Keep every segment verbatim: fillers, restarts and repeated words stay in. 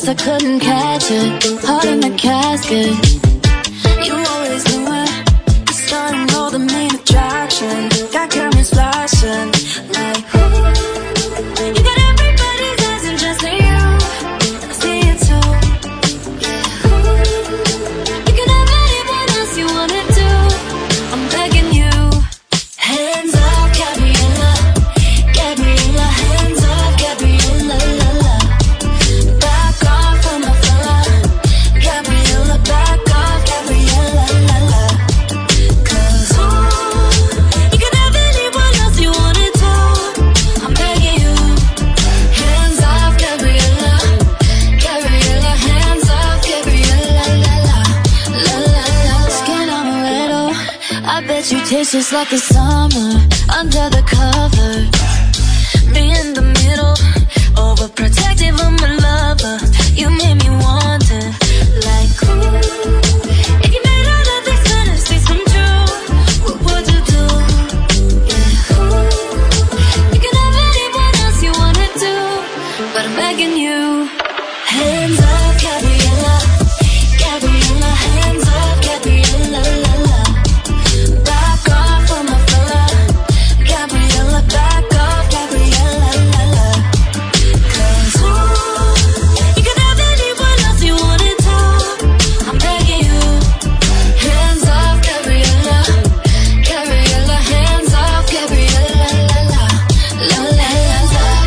I couldn't catch it. Heart in the casket. You always knew it. The sun and all the main attraction. Got cameras flashing like, ooh. You got everybody's eyes and just you. I see it too. Yeah, ooh. You can have anyone else you wanna do. I'm begging you. Hands off, Gabriella. Gabriella, hands off, Gabriella, la la. Back off from my fella. Gabriella, back off, Gabriella, la la. Cause ooh, you can have anyone else you wanna do. I'm begging you. Hands off, Gabriella. Gabriella, hands off, Gabriella, la la. La la la. Skin amaretto. I bet you taste just like the summer under the cover. Me in the middle, overprotective of my lover. You made me wonder, like, ooh, if you made all of these fantasies come true, what would you do? Yeah, ooh, you can have anyone else you wanna do, but I'm begging you. Hands off, Gabriella. Gabriella, hands off, Gabriella, la la. Back off from my fella. Gabriella, back off, Gabriella, la la. Cause ooh, you can have anyone else you wanna do. I'm begging you. Hands off, Gabriella. Gabriella, hands off, Gabriella, la la. La la, hands off.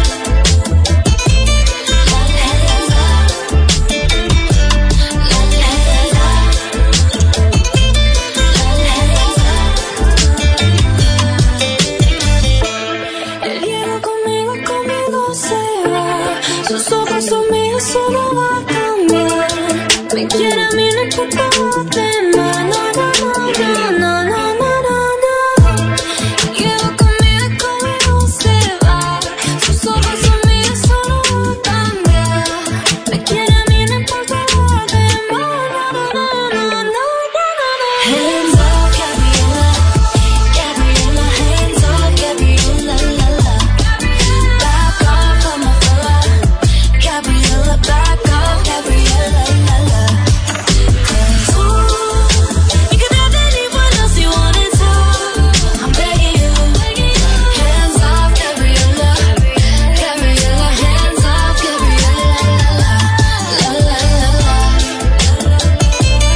La la, hands off. La la, hands off. La la, hands off. El hielo conmigo, conmigo se va. Sus ojos son míos, eso no va a cambiar. Me quiere a mí, no importa lo demás. No, no, no, no, no, no, no, no. El hielo conmigo, conmigo se va. Sus ojos son míos, eso no va a cambiar. Me quiere a mí, no importa lo demás. No, no, no, no, no, no, no. Hands off, Gabriella. Gabriella, hands off, Gabriella, la la. Back off from my fella. Gabriella, back off, Gabriella, la la. Cause ooh, you can have anyone else you wanna do. I'm begging you. Hands off, Gabriella. Gabriella, hands off, Gabriella, la la. La la la la. La la la la.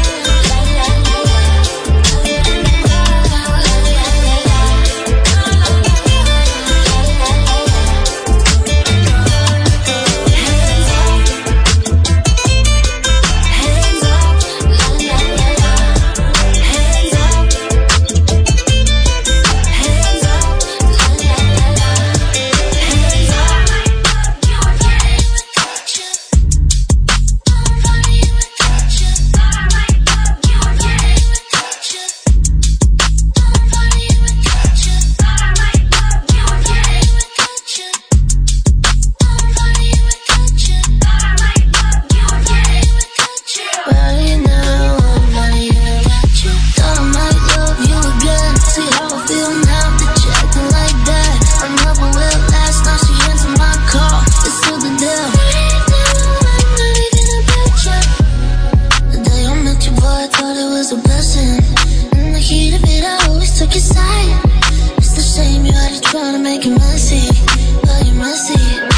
Right now, I'm not here with you. Thought I might love you again. See how I feel now that you're acting like that. I never will last, now she answered my call. It's still the deal. Right now, I'm not even about you. The day I met you, boy, I thought it was a blessing. In the heat of it, I always took your side. It's the shame you had to try to make it messy, but you're messy.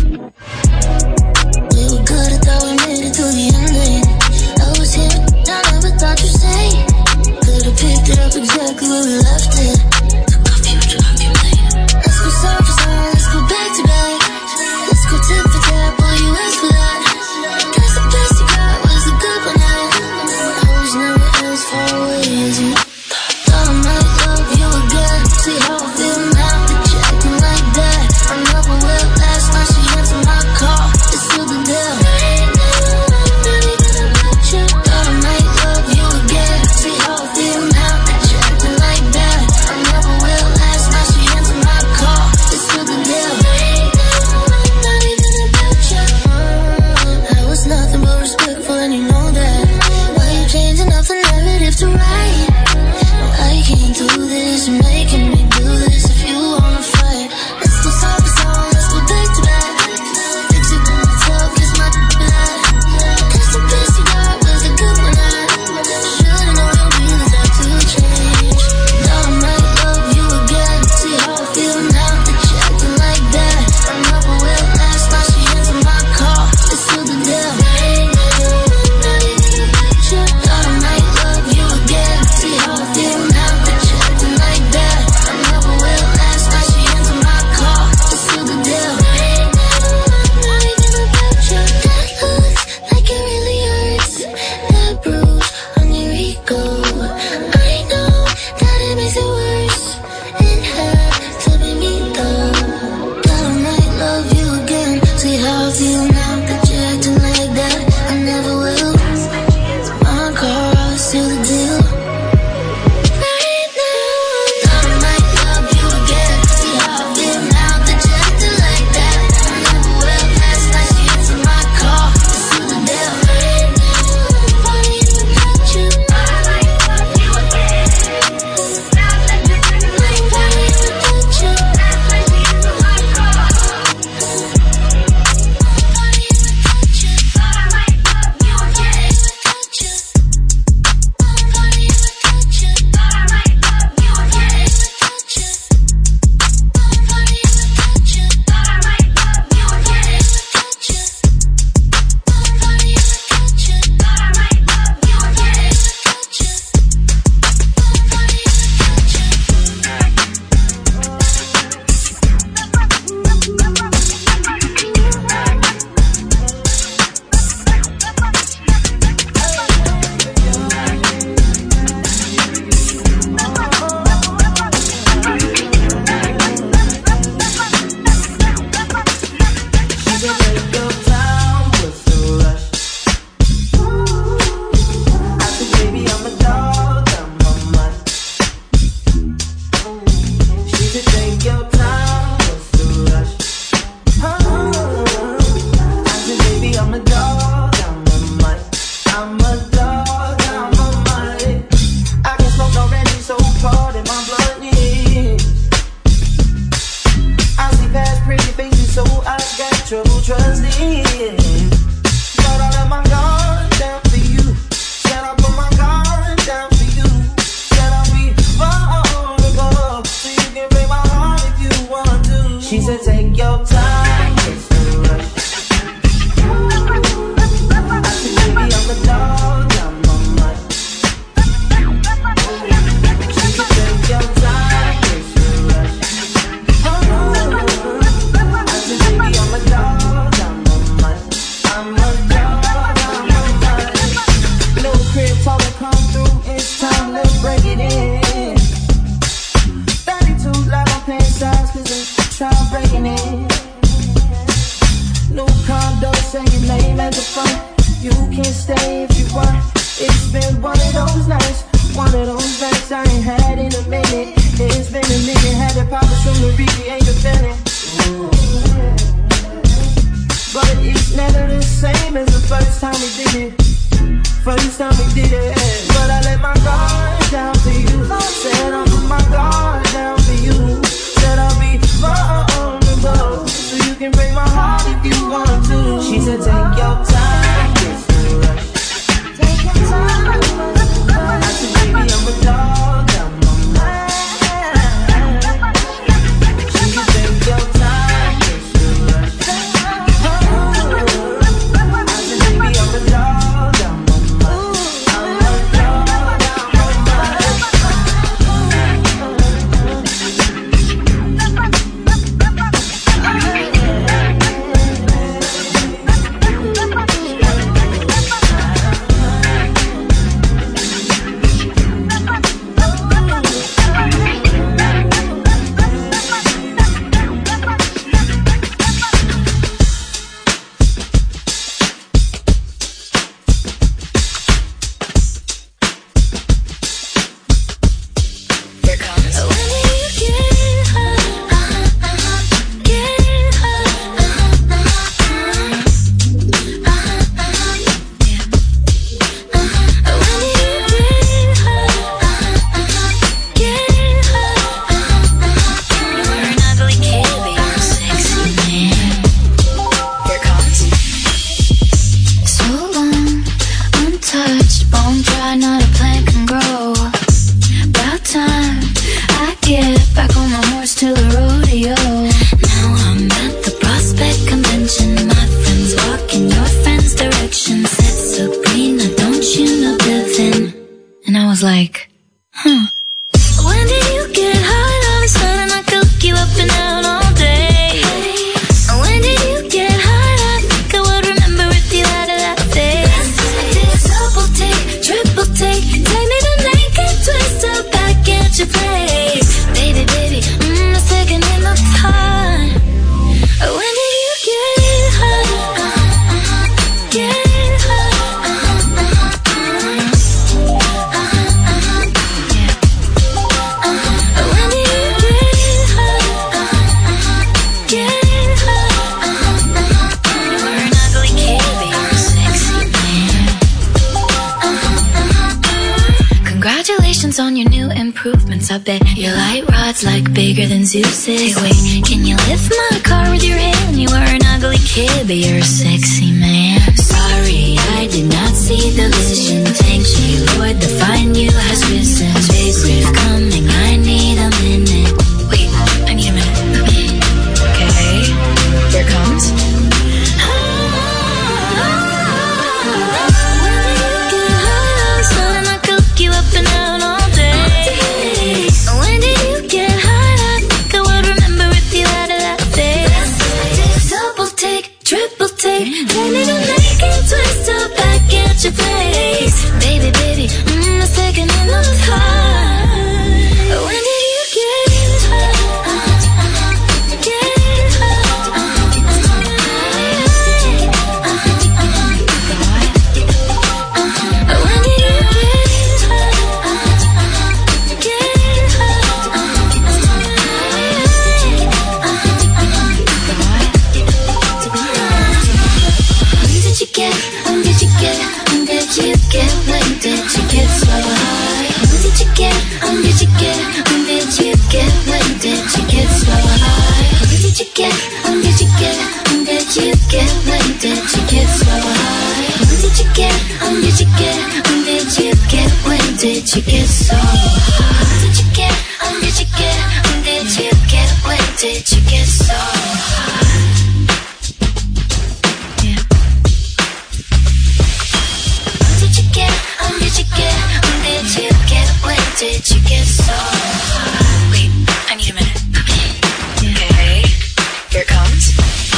We were good, I thought we made it to the ending. I was here, I never thought you'd say. Could've picked it up exactly where we left it. Took off you, drop you later. Let's go surface on, let's go back to back. Let's go tip for tap, all you asked for that. Guess the best you got was a good one night. I was never as far away as you. Thought I might love you again. See how I feel now that you're acting like that. I never will last, now she answered my call. It's still the deal. Right now, I'm not even about you. Thought I might love you again. See how I feel now that you're acting like that. I never will last, now she answered my call. It's still the deal. Right now, I'm not even about you. I was nothing but respectful and you know that. Why you changing up the narrative to right? First time we did it, but I let my guard down for you. Said I'll put my guard down for you. Said I'll be vulnerable, so you can break my heart if you want to. She said take your time, it's no rush. Take your time. I said baby I'm a dog, I'm a man. She said take your time, it's no rush. I said baby I'm a dog. On your new improvements, I bet your light rod's like bigger than Zeus's. Hey, wait, can you lift my car with your hand? You are an ugly kid, but you're a sexy man. Sorry, I did not see the vision. Thank you, Lord, the fine you has risen. Space wave coming, I need a minute. Wait, I need a minute. Okay, here it comes. Twist up back at your place. Baby, baby, mm, a second in the time. When did you get high? Get high? When did you get high? Get high? When did you get? When did you get? When did you get? When did you get so high? When did you get? When did you get? When did you get? When did you get so high? When did you get? When did you get? When did you get? When did you get so high? When did you get? When did you get? When did you get? When did you get so high? When did you get? When did you get? When did you get? When did you get so high? Did you get so high? Wait, I need a minute. Okay, here it comes.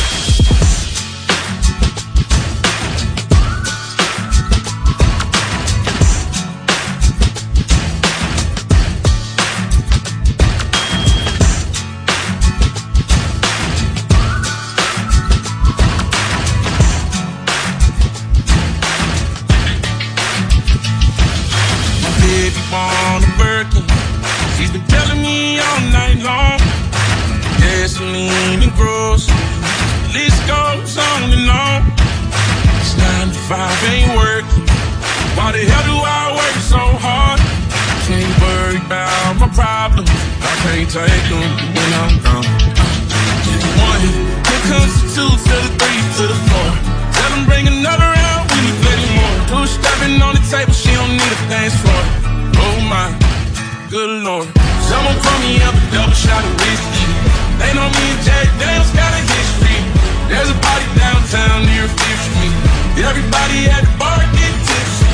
Gasoline and groceries, the list goes on and on. It's nine to five, ain't working. Why the hell do I work so hard? Can't worry about my problems. I can't take them when I'm gone. One, here comes the two to the three to the four. Tell them bring another round, we need plenty more. Two stepping on the table, she don't need a dance floor. Oh my, good lord. Someone pour me up a double shot of whiskey. They know me and Jack Daniels got a history. There's a party downtown near Fifth Street. Everybody at the bar get tipsy.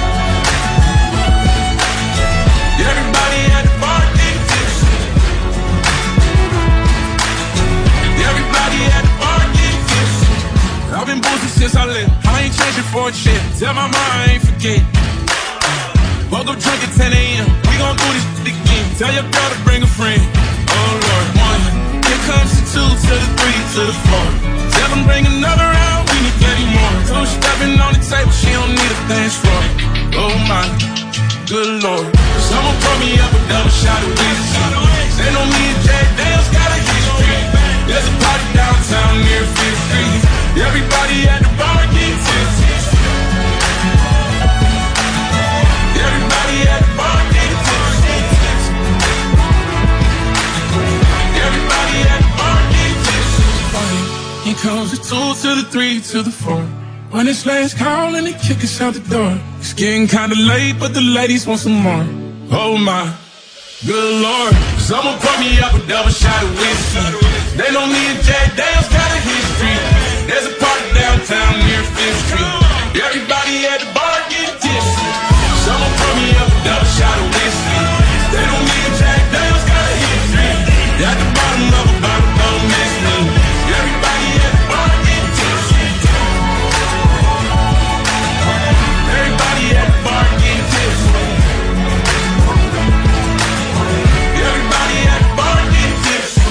Everybody at the bar get tipsy. Everybody at the bar get tipsy. I've been boozing since I left. I ain't changing for a check. Tell my mom I ain't forget. Woke up drunk at ten a.m. We gon' do this again. Tell your girl to bring a friend. Oh Lord, one. Here comes the two to the three to the four. Tell them bring another round. We need plenty more. Two stepping on the table. She don't need a dance floor. Oh my, good lord. Someone pour me up a double shot of whiskey. They know me and Jack Daniels got a history. There's a party downtown near Fifth Street. Everybody at the bar get tipsy. Everybody at the bar get tipsy. Everybody at the bar get tipsy. Here comes the two to the three to the four. When it's last call and they kick us out the door. It's getting kinda late, but the ladies want some more. Oh my, good lord. Someone pour me up a double shot of whiskey. They know me and Jack Daniels got a history. There's a party downtown near Fifth Street. Everybody at the bar get tipsy. Someone pour me up a double shot of whiskey. They know me and Jack Daniels got a history. At the bottom of a bottle, don't miss me. Everybody at the bar get tipsy. Everybody at the bar get tipsy. Everybody at the bar get tipsy.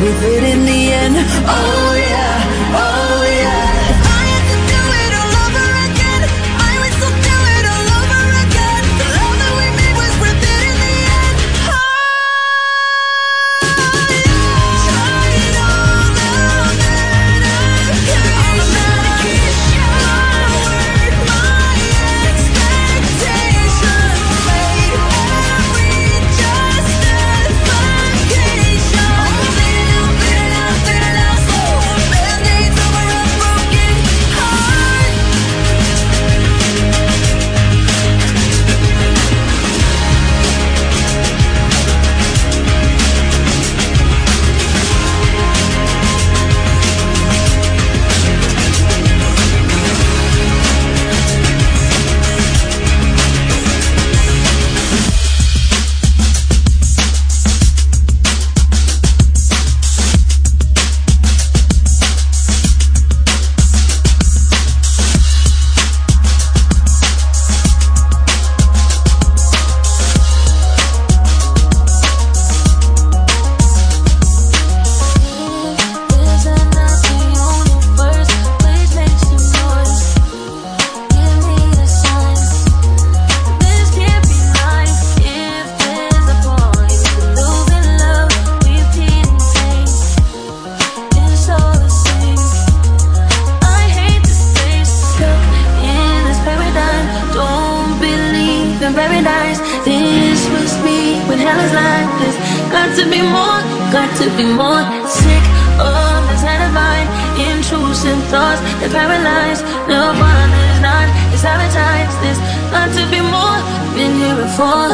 worth it in the end. Oh yeah, oh yeah. If I had to do it all over again, I would still do it all over again. The love that we made was worth it in the end. Oh yeah. Try it all again. I'm gonna keep showering my expectations. Made every justification. Bleed it out, bleed it out, bleed it out slow. Band-aids over a broken heart. Is that not the universe? Please make some noise. Give me a sign. This can't be life. If there's a point, the losing love we've been tamed. It's all the same. I hate this place. Stuck in this paradigm. Don't believe in paradise. This was me when hell is like this. Got to be more, got to be more. Sick of this alibi. Intrusive thoughts that paralyze. No one is not, it's sabotage this. Got to be more, been here before.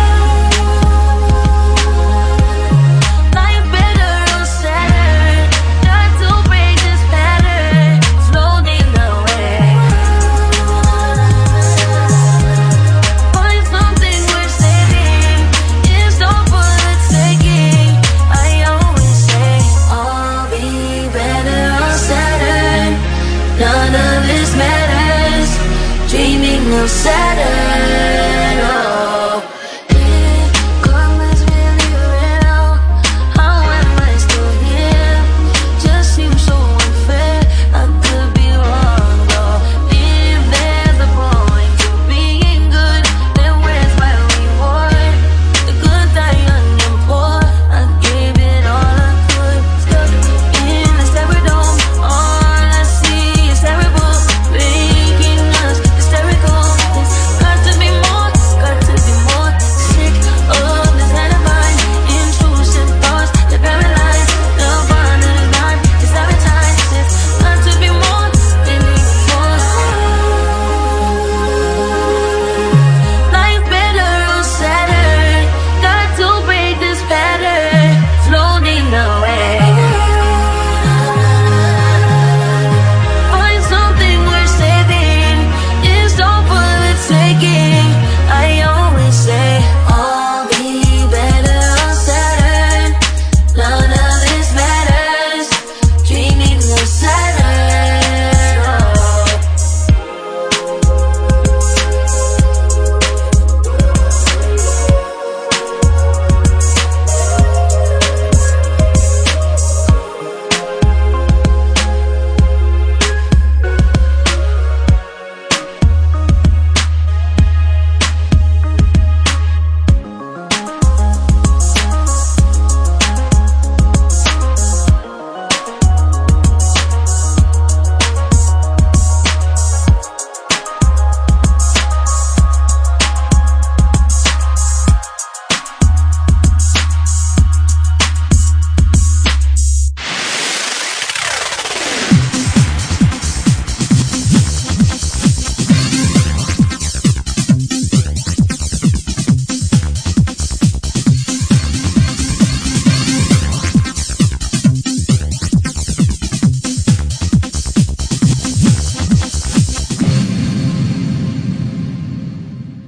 Life better on Saturn. Got to break this pattern. Slowly away. Find something worth saving. It's all for the taking. I always say I'll be better on Saturn. None of this matters. Dreaming of Saturn.